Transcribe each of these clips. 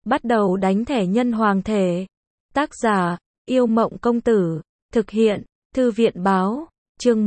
Bắt đầu đánh thẻ nhân hoàng thể. Tác giả, Yêu Mộng Công Tử. Thực hiện, Thư viện Báo. Chương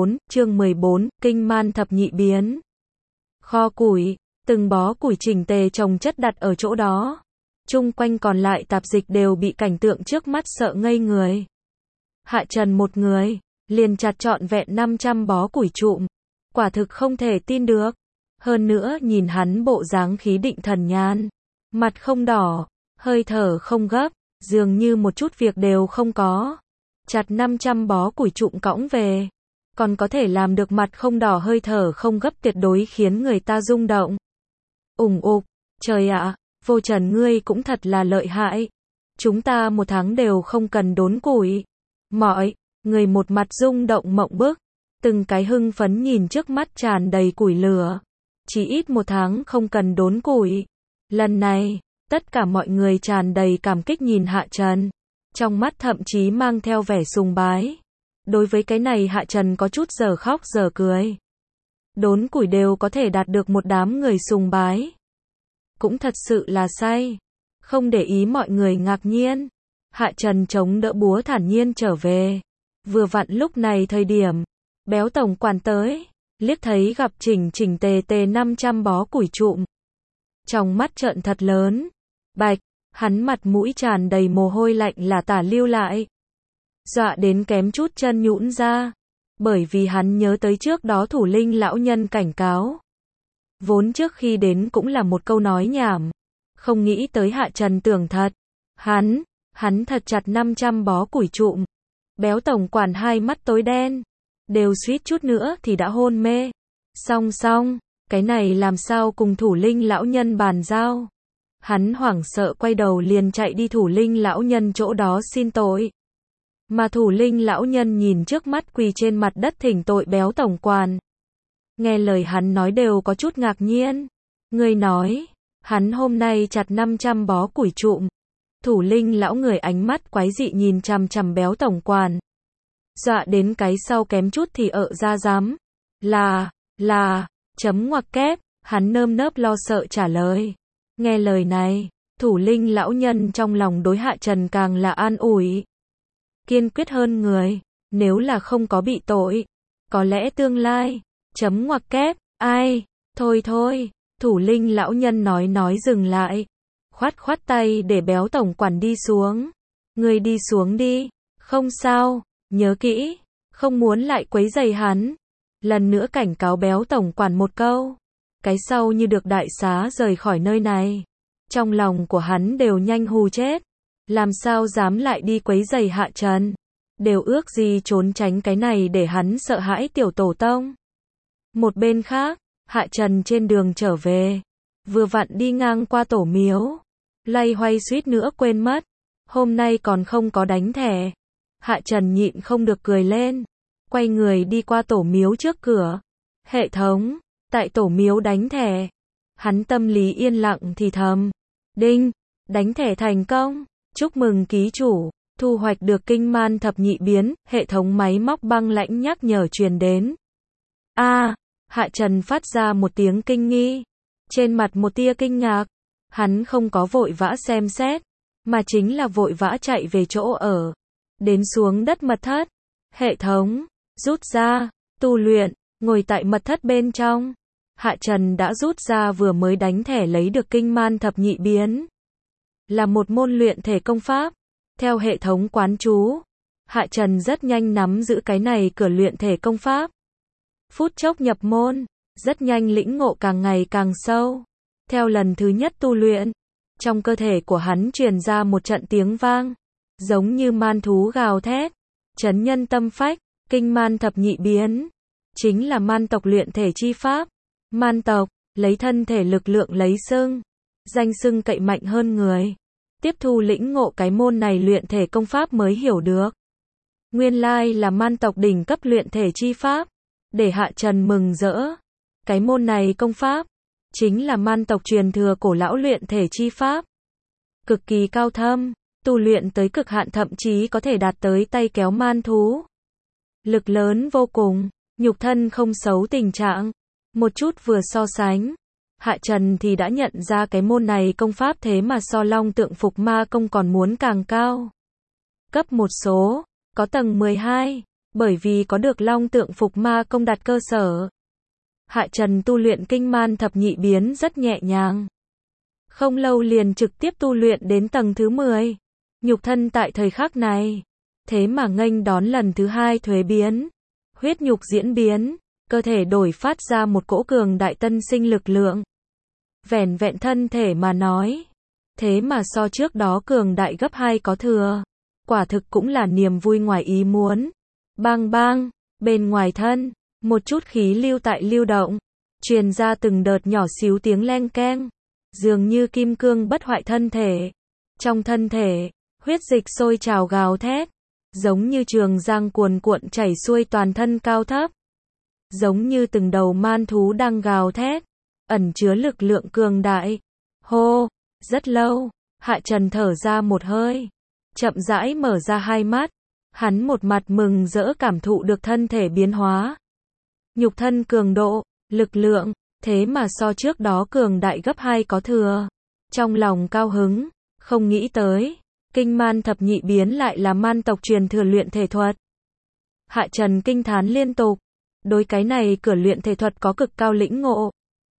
14, Kinh Man Thập Nhị Biến. Kho củi, từng bó củi chỉnh tề chồng chất đặt ở chỗ đó. Chung quanh còn lại tạp dịch đều bị cảnh tượng trước mắt sợ ngây người. Hạ Trần một người, liền chặt trọn vẹn 500 bó củi trụm. Quả thực không thể tin được. Hơn nữa nhìn hắn bộ dáng khí định thần nhàn. Mặt không đỏ, hơi thở không gấp, dường như một chút việc đều không có. Chặt 500 bó củi trụm cõng về. Còn có thể làm được mặt không đỏ hơi thở không gấp tuyệt đối khiến người ta rung động. Ủng ục, trời ạ, Vô Trần ngươi cũng thật là lợi hại. Chúng ta một tháng đều không cần đốn củi. Mọi người một mặt rung động mộng bức. Từng cái hưng phấn nhìn trước mắt tràn đầy củi lửa. Chỉ ít một tháng không cần đốn củi. Lần này, tất cả mọi người tràn đầy cảm kích nhìn Hạ Trần. Trong mắt thậm chí mang theo vẻ sùng bái. Đối với cái này Hạ Trần có chút giờ khóc giờ cười. Đốn củi đều có thể đạt được một đám người sùng bái. Cũng thật sự là say. Không để ý mọi người ngạc nhiên. Hạ Trần chống đỡ búa thản nhiên trở về. Vừa vặn lúc này thời điểm, Béo tổng quản tới, liếc thấy gặp chỉnh tề 500 bó củi trụm. Trong mắt trợn thật lớn. Bạch, hắn mặt mũi tràn đầy mồ hôi lạnh là tả lưu lại. Dọa đến kém chút chân nhũn ra. Bởi vì hắn nhớ tới trước đó thủ linh lão nhân cảnh cáo. Vốn trước khi đến cũng là một câu nói nhảm. Không nghĩ tới Hạ Trần tưởng thật. Hắn thật chặt 500 bó củi trụm. Béo tổng quản hai mắt tối đen. Đều suýt chút nữa thì đã hôn mê. Xong, cái này làm sao cùng thủ linh lão nhân bàn giao. Hắn hoảng sợ quay đầu liền chạy đi thủ linh lão nhân chỗ đó xin tội. Mà thủ linh lão nhân nhìn trước mắt quỳ trên mặt đất thỉnh tội béo tổng quản. Nghe lời hắn nói đều có chút ngạc nhiên. Người nói, hắn hôm nay chặt 500 bó củi trụm. Thủ linh lão người ánh mắt quái dị nhìn chằm chằm béo tổng quản. Dọa đến cái sau kém chút thì ra dám. Là, chấm ngoặc kép, hắn nơm nớp lo sợ trả lời. Nghe lời này, thủ linh lão nhân trong lòng đối Hạ Trần càng là an ủi. Kiên quyết hơn người, nếu là không có bị tội, có lẽ tương lai, chấm ngoặc kép, ai, thôi, thủ linh lão nhân nói dừng lại. Khoát tay để béo tổng quản đi xuống. Người đi xuống đi, không sao, nhớ kỹ, không muốn lại quấy rầy hắn. Lần nữa cảnh cáo béo tổng quản một câu. Cái sau như được đại xá rời khỏi nơi này. Trong lòng của hắn đều nhanh hù chết. Làm sao dám lại đi quấy rầy Hạ Trần. Đều ước gì trốn tránh cái này để hắn sợ hãi tiểu tổ tông. Một bên khác, Hạ Trần trên đường trở về. Vừa vặn đi ngang qua tổ miếu. Loay hoay suýt nữa quên mất. Hôm nay còn không có đánh thẻ. Hạ Trần nhịn không được cười lên. Quay người đi qua tổ miếu trước cửa. Hệ thống, tại tổ miếu đánh thẻ. Hắn tâm lý yên lặng thì thầm. Đinh, đánh thẻ thành công. Chúc mừng ký chủ, thu hoạch được kinh man thập nhị biến. Hệ thống máy móc băng lãnh nhắc nhở truyền đến. Hạ Trần phát ra một tiếng kinh nghi. Trên mặt một tia kinh ngạc. Hắn không có vội vã xem xét, mà chính là vội vã chạy về chỗ ở. Đến xuống đất mật thất. Hệ thống, rút ra, tu luyện, ngồi tại mật thất bên trong. Hạ Trần đã rút ra vừa mới đánh thẻ lấy được kinh man thập nhị biến. Là một môn luyện thể công pháp. Theo hệ thống quán chú, Hạ Trần rất nhanh nắm giữ cái này cửa luyện thể công pháp. Phút chốc nhập môn, rất nhanh lĩnh ngộ càng ngày càng sâu. Theo lần thứ nhất tu luyện, trong cơ thể của hắn truyền ra một trận tiếng vang, giống như man thú gào thét, chấn nhân tâm phách. Kinh man thập nhị biến, chính là man tộc luyện thể chi pháp. Man tộc, lấy thân thể lực lượng lấy xưng, danh xưng cậy mạnh hơn người. Tiếp thu lĩnh ngộ cái môn này luyện thể công pháp mới hiểu được. Nguyên lai là man tộc đỉnh cấp luyện thể chi pháp, để Hạ Trần mừng rỡ. Cái môn này công pháp, chính là man tộc truyền thừa cổ lão luyện thể chi pháp. Cực kỳ cao thâm, tu luyện tới cực hạn thậm chí có thể đạt tới tay kéo man thú. Lực lớn vô cùng, nhục thân không xấu tình trạng. Một chút vừa so sánh, Hạ Trần thì đã nhận ra cái môn này công pháp thế mà so Long Tượng Phục Ma Công còn muốn càng cao. Cấp một số, có tầng 12, bởi vì có được Long Tượng Phục Ma Công đặt cơ sở. Hạ Trần tu luyện Kinh Man Thập Nhị Biến rất nhẹ nhàng. Không lâu liền trực tiếp tu luyện đến tầng thứ 10. Nhục thân tại thời khắc này, thế mà nghênh đón lần thứ 2 thuế biến. Huyết nhục diễn biến, cơ thể đổi phát ra một cỗ cường đại tân sinh lực lượng. Vẻn vẹn thân thể mà nói, thế mà so trước đó cường đại gấp 2 có thừa. Quả thực cũng là niềm vui ngoài ý muốn. Bang bang, bên ngoài thân, một chút khí lưu tại lưu động, truyền ra từng đợt nhỏ xíu tiếng leng keng, dường như kim cương bất hoại thân thể. Trong thân thể, huyết dịch sôi trào gào thét, giống như trường giang cuồn cuộn chảy xuôi toàn thân cao thấp. Giống như từng đầu man thú đang gào thét, ẩn chứa lực lượng cường đại. Hô, rất lâu, Hạ Trần thở ra một hơi, chậm rãi mở ra hai mắt, hắn một mặt mừng rỡ cảm thụ được thân thể biến hóa. Nhục thân cường độ, lực lượng, thế mà so trước đó cường đại gấp 2 có thừa. Trong lòng cao hứng, không nghĩ tới, Kinh Man Thập Nhị Biến lại là man tộc truyền thừa luyện thể thuật. Hạ Trần kinh thán liên tục, đối cái này cửa luyện thể thuật có cực cao lĩnh ngộ.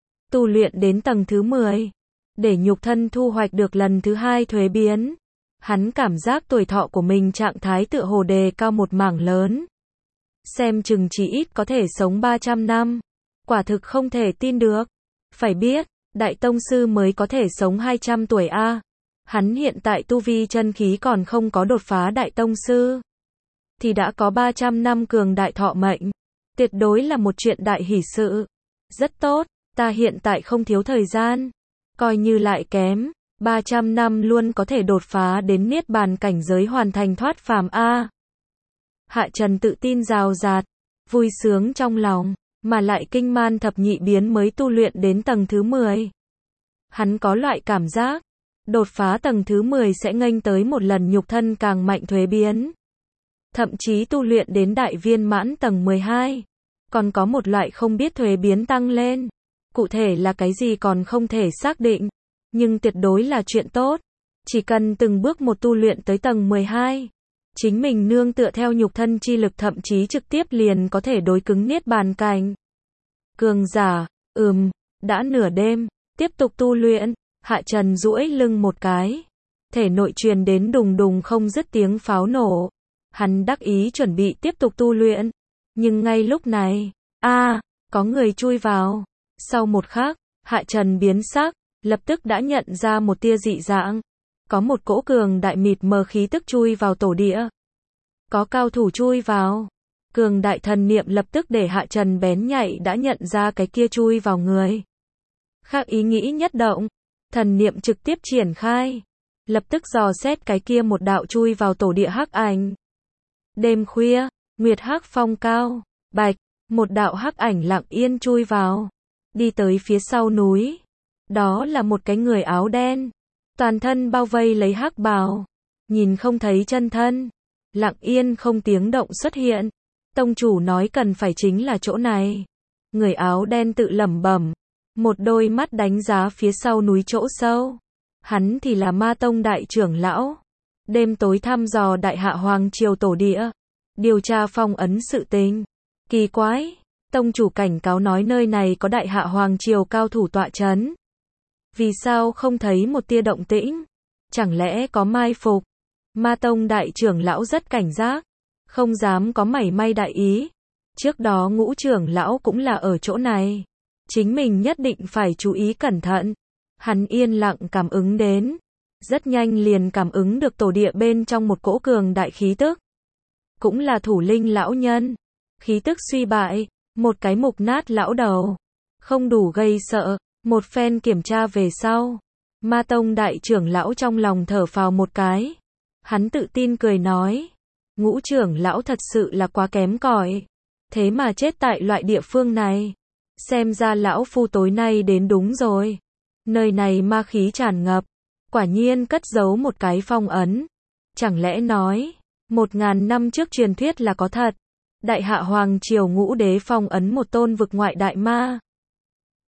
Tu luyện đến tầng thứ 10, để nhục thân thu hoạch được lần thứ 2 thuế biến. Hắn cảm giác tuổi thọ của mình trạng thái tựa hồ đề cao một mảng lớn. Xem chừng chỉ ít có thể sống 300 năm. Quả thực không thể tin được. Phải biết, Đại Tông Sư mới có thể sống 200 tuổi a. Hắn hiện tại tu vi chân khí còn không có đột phá Đại Tông Sư, thì đã có 300 năm cường đại thọ mệnh. Tuyệt đối là một chuyện đại hỷ sự. Rất tốt, ta hiện tại không thiếu thời gian. Coi như lại kém, 300 năm luôn có thể đột phá đến Niết Bàn cảnh giới hoàn thành thoát phàm a. Hạ Trần tự tin rào rạt, vui sướng trong lòng, mà lại Kinh Man Thập Nhị Biến mới tu luyện đến tầng thứ 10. Hắn có loại cảm giác, đột phá tầng thứ 10 sẽ nghênh tới một lần nhục thân càng mạnh thuế biến. Thậm chí tu luyện đến đại viên mãn tầng 12, còn có một loại không biết thuế biến tăng lên. Cụ thể là cái gì còn không thể xác định, nhưng tuyệt đối là chuyện tốt. Chỉ cần từng bước một tu luyện tới tầng 12, chính mình nương tựa theo nhục thân chi lực thậm chí trực tiếp liền có thể đối cứng Niết Bàn cảnh. Cường giả, đã nửa đêm, tiếp tục tu luyện, Hạ Trần duỗi lưng một cái. Thể nội truyền đến đùng đùng không dứt tiếng pháo nổ. Hắn đắc ý chuẩn bị tiếp tục tu luyện. Nhưng ngay lúc này, có người chui vào. Sau một khắc, Hạ Trần biến sắc, lập tức đã nhận ra một tia dị dạng. Có một cỗ cường đại mịt mờ khí tức chui vào tổ địa. Có cao thủ chui vào. Cường đại thần niệm lập tức để Hạ Trần bén nhạy đã nhận ra cái kia chui vào người. Khác ý nghĩ nhất động, thần niệm trực tiếp triển khai. Lập tức dò xét cái kia một đạo chui vào tổ địa hắc ảnh. Đêm khuya, nguyệt hắc phong cao, bạch, một đạo hắc ảnh lặng yên chui vào. Đi tới phía sau núi. Đó là một cái người áo đen. Toàn thân bao vây lấy hắc bào. Nhìn không thấy chân thân. Lặng yên không tiếng động xuất hiện. Tông chủ nói cần phải chính là chỗ này. Người áo đen tự lẩm bẩm. Một đôi mắt đánh giá phía sau núi chỗ sâu. Hắn thì là Ma Tông đại trưởng lão. Đêm tối thăm dò Đại Hạ Hoàng triều tổ địa. Điều tra phong ấn sự tình. Kỳ quái. Tông chủ cảnh cáo nói nơi này có Đại Hạ Hoàng triều cao thủ tọa chấn. Vì sao không thấy một tia động tĩnh? Chẳng lẽ có mai phục? Ma Tông đại trưởng lão rất cảnh giác. Không dám có mảy may đại ý. Trước đó Ngũ trưởng lão cũng là ở chỗ này. Chính mình nhất định phải chú ý cẩn thận. Hắn yên lặng cảm ứng đến. Rất nhanh liền cảm ứng được tổ địa bên trong một cỗ cường đại khí tức. Cũng là thủ linh lão nhân. Khí tức suy bại. Một cái mục nát lão đầu. Không đủ gây sợ. Một phen kiểm tra về sau. Ma Tông đại trưởng lão trong lòng thở phào một cái. Hắn tự tin cười nói. Ngũ trưởng lão thật sự là quá kém cỏi. Thế mà chết tại loại địa phương này. Xem ra lão phu tối nay đến đúng rồi. Nơi này ma khí tràn ngập. Quả nhiên cất giấu một cái phong ấn. Chẳng lẽ nói, 1000 năm trước truyền thuyết là có thật. Đại Hạ Hoàng triều Ngũ đế phong ấn một tôn vực ngoại đại ma.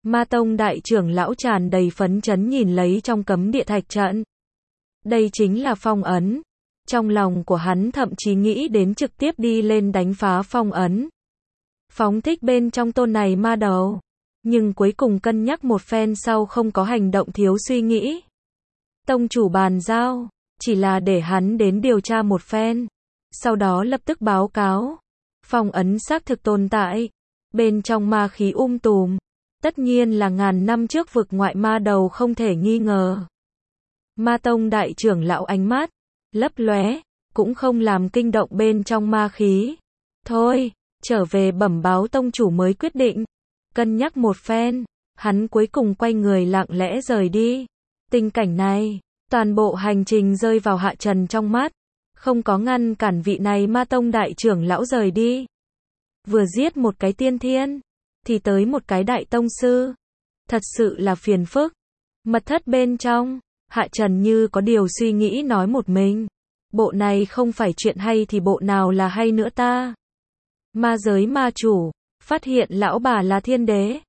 Ma tông đại trưởng lão tràn đầy phấn chấn nhìn lấy trong cấm địa thạch trận. Đây chính là phong ấn. Trong lòng của hắn thậm chí nghĩ đến trực tiếp đi lên đánh phá phong ấn. Phóng thích bên trong tôn này ma đầu. Nhưng cuối cùng cân nhắc một phen sau không có hành động thiếu suy nghĩ. Tông chủ bàn giao, chỉ là để hắn đến điều tra một phen. Sau đó lập tức báo cáo. Phong ấn xác thực tồn tại. Bên trong ma khí tùm. Tất nhiên là ngàn năm trước vực ngoại ma đầu không thể nghi ngờ. Ma tông đại trưởng lão ánh mắt lấp lóe, cũng không làm kinh động bên trong ma khí. Thôi, trở về bẩm báo tông chủ mới quyết định. Cân nhắc một phen, hắn cuối cùng quay người lặng lẽ rời đi. Tình cảnh này, toàn bộ hành trình rơi vào Hạ Trần trong mắt, không có ngăn cản vị này ma tông đại trưởng lão rời đi. Vừa giết một cái tiên thiên, thì tới một cái đại tông sư. Thật sự là phiền phức. Mật thất bên trong, Hạ Trần như có điều suy nghĩ nói một mình. Bộ này không phải chuyện hay thì bộ nào là hay nữa ta? Ma giới ma chủ, phát hiện lão bà là thiên đế.